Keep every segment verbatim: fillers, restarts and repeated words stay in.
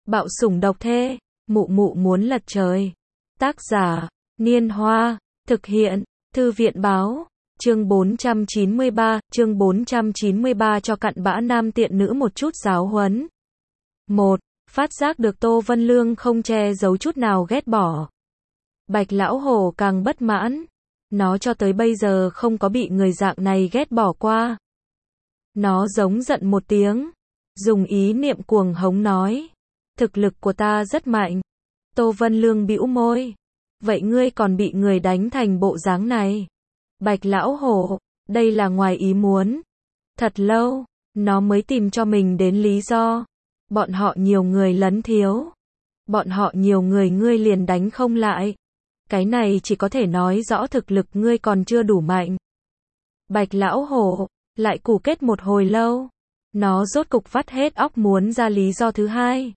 Bạo sủng độc thê, mụ mụ muốn lật trời. Tác giả, Niên Hoa, thực hiện, Thư viện báo, chương bốn trăm chín mươi ba, chương bốn trăm chín mươi ba cho cặn bã nam tiện nữ một chút giáo huấn. một. Phát giác được Tô Vân Lương không che giấu chút nào ghét bỏ. Bạch lão hổ càng bất mãn. Nó cho tới bây giờ không có bị người dạng này ghét bỏ qua. Nó giống giận một tiếng, dùng ý niệm cuồng hống nói. Thực lực của ta rất mạnh. Tô Vân Lương bĩu môi. Vậy ngươi còn bị người đánh thành bộ dáng này? Bạch lão hổ, đây là ngoài ý muốn. Thật lâu, nó mới tìm cho mình đến lý do. Bọn họ nhiều người lấn thiếu. Bọn họ nhiều người ngươi liền đánh không lại. Cái này chỉ có thể nói rõ thực lực ngươi còn chưa đủ mạnh. Bạch lão hổ, lại củ kết một hồi lâu. Nó rốt cục vắt hết óc muốn ra lý do thứ hai.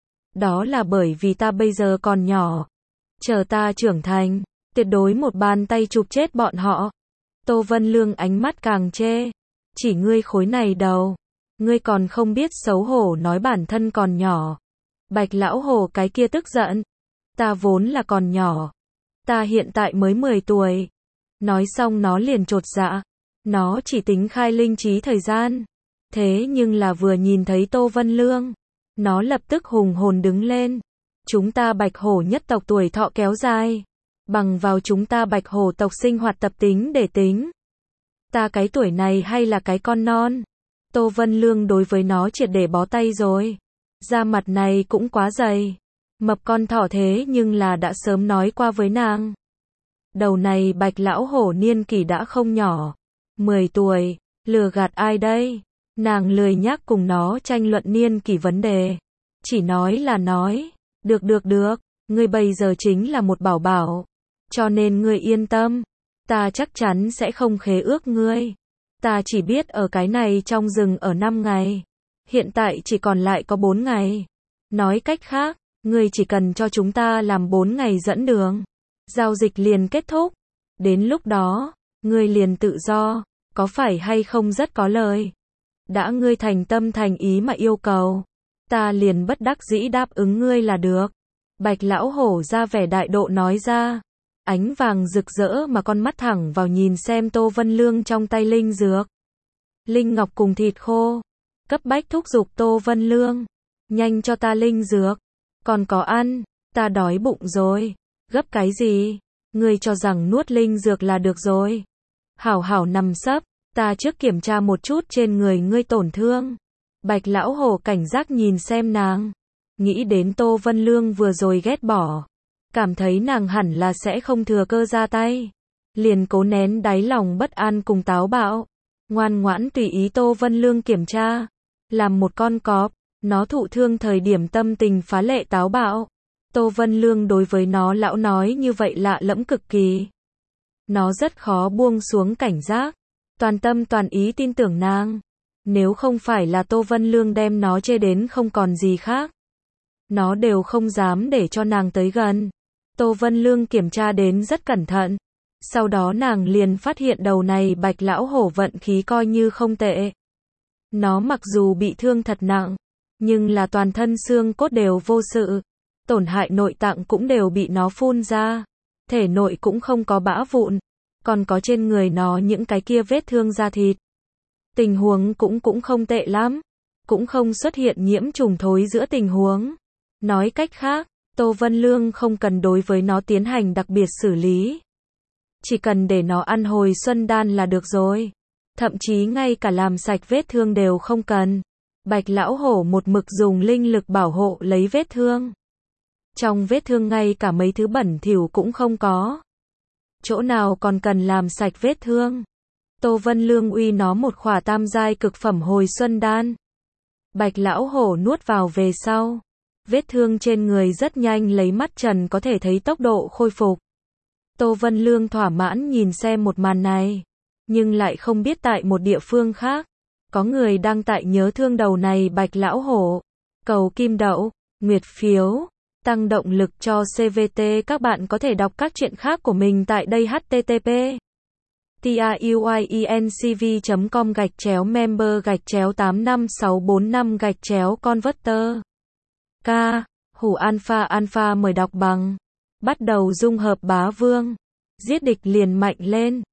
Đó là bởi vì ta bây giờ còn nhỏ. Chờ ta trưởng thành, tuyệt đối một bàn tay chụp chết bọn họ. Tô Vân Lương ánh mắt càng chê. Chỉ ngươi khối này đầu. Ngươi còn không biết xấu hổ nói bản thân còn nhỏ. Bạch lão hổ cái kia tức giận. Ta vốn là còn nhỏ. Ta hiện tại mới mười tuổi. Nói xong nó liền chột dạ. Nó chỉ tính khai linh trí thời gian. Thế nhưng là vừa nhìn thấy Tô Vân Lương, nó lập tức hùng hồn đứng lên. Chúng ta bạch hổ nhất tộc tuổi thọ kéo dài. Bằng vào chúng ta bạch hổ tộc sinh hoạt tập tính để tính. Ta cái tuổi này hay là cái con non. Tô Vân Lương đối với nó triệt để bó tay rồi. Da mặt này cũng quá dày. Mập con thỏ thế nhưng là đã sớm nói qua với nàng. Đầu này bạch lão hổ niên kỷ đã không nhỏ. mười tuổi, lừa gạt ai đây? Nàng lười nhác cùng nó tranh luận niên kỷ vấn đề. Chỉ nói là nói. Được được được, ngươi bây giờ chính là một bảo bảo. Cho nên ngươi yên tâm. Ta chắc chắn sẽ không khế ước ngươi. Ta chỉ biết ở cái này trong rừng ở năm ngày. Hiện tại chỉ còn lại có bốn ngày. Nói cách khác, ngươi chỉ cần cho chúng ta làm bốn ngày dẫn đường. Giao dịch liền kết thúc. Đến lúc đó, ngươi liền tự do. Có phải hay không rất có lời? Đã ngươi thành tâm thành ý mà yêu cầu. Ta liền bất đắc dĩ đáp ứng ngươi là được. Bạch lão hổ ra vẻ đại độ nói ra. Ánh vàng rực rỡ mà con mắt thẳng vào nhìn xem Tô Vân Lương trong tay linh dược. Linh ngọc cùng thịt khô. Cấp bách thúc giục Tô Vân Lương. Nhanh cho ta linh dược. Còn có ăn. Ta đói bụng rồi. Gấp cái gì? Ngươi cho rằng nuốt linh dược là được rồi. Hảo hảo nằm sấp. Ta trước kiểm tra một chút trên người ngươi tổn thương. Bạch lão hổ cảnh giác nhìn xem nàng. Nghĩ đến Tô Vân Lương vừa rồi ghét bỏ. Cảm thấy nàng hẳn là sẽ không thừa cơ ra tay. Liền cố nén đáy lòng bất an cùng táo bạo. Ngoan ngoãn tùy ý Tô Vân Lương kiểm tra. Làm một con cọp. Nó thụ thương thời điểm tâm tình phá lệ táo bạo. Tô Vân Lương đối với nó lão nói như vậy lạ lẫm cực kỳ. Nó rất khó buông xuống cảnh giác. Toàn tâm toàn ý tin tưởng nàng. Nếu không phải là Tô Vân Lương đem nó chê đến không còn gì khác. Nó đều không dám để cho nàng tới gần. Tô Vân Lương kiểm tra đến rất cẩn thận. Sau đó nàng liền phát hiện đầu này bạch lão hổ vận khí coi như không tệ. Nó mặc dù bị thương thật nặng, nhưng là toàn thân xương cốt đều vô sự. Tổn hại nội tạng cũng đều bị nó phun ra. Thể nội cũng không có bã vụn. Còn có trên người nó những cái kia vết thương da thịt. Tình huống cũng cũng không tệ lắm. Cũng không xuất hiện nhiễm trùng thối giữa tình huống. Nói cách khác, Tô Vân Lương không cần đối với nó tiến hành đặc biệt xử lý. Chỉ cần để nó ăn hồi xuân đan là được rồi. Thậm chí ngay cả làm sạch vết thương đều không cần. Bạch lão hổ một mực dùng linh lực bảo hộ lấy vết thương. Trong vết thương ngay cả mấy thứ bẩn thỉu cũng không có. Chỗ nào còn cần làm sạch vết thương. Tô Vân Lương uy nó một khỏa tam giai cực phẩm hồi xuân đan. Bạch lão hổ nuốt vào về sau. Vết thương trên người rất nhanh lấy mắt trần có thể thấy tốc độ khôi phục. Tô Vân Lương thỏa mãn nhìn xem một màn này. Nhưng lại không biết tại một địa phương khác. Có người đang tại nhớ thương đầu này bạch lão hổ. Cầu kim đậu, nguyệt phiếu. Tăng động lực cho xê vê tê. Các bạn có thể đọc các truyện khác của mình tại đây h t t p truyencv chấm com gạch chéo member gạch chéo tám năm sáu bốn năm gạch chéo converter Ca, Hủ Alpha Alpha mời đọc bằng. Bắt đầu dung hợp bá vương. Giết địch liền mạnh lên.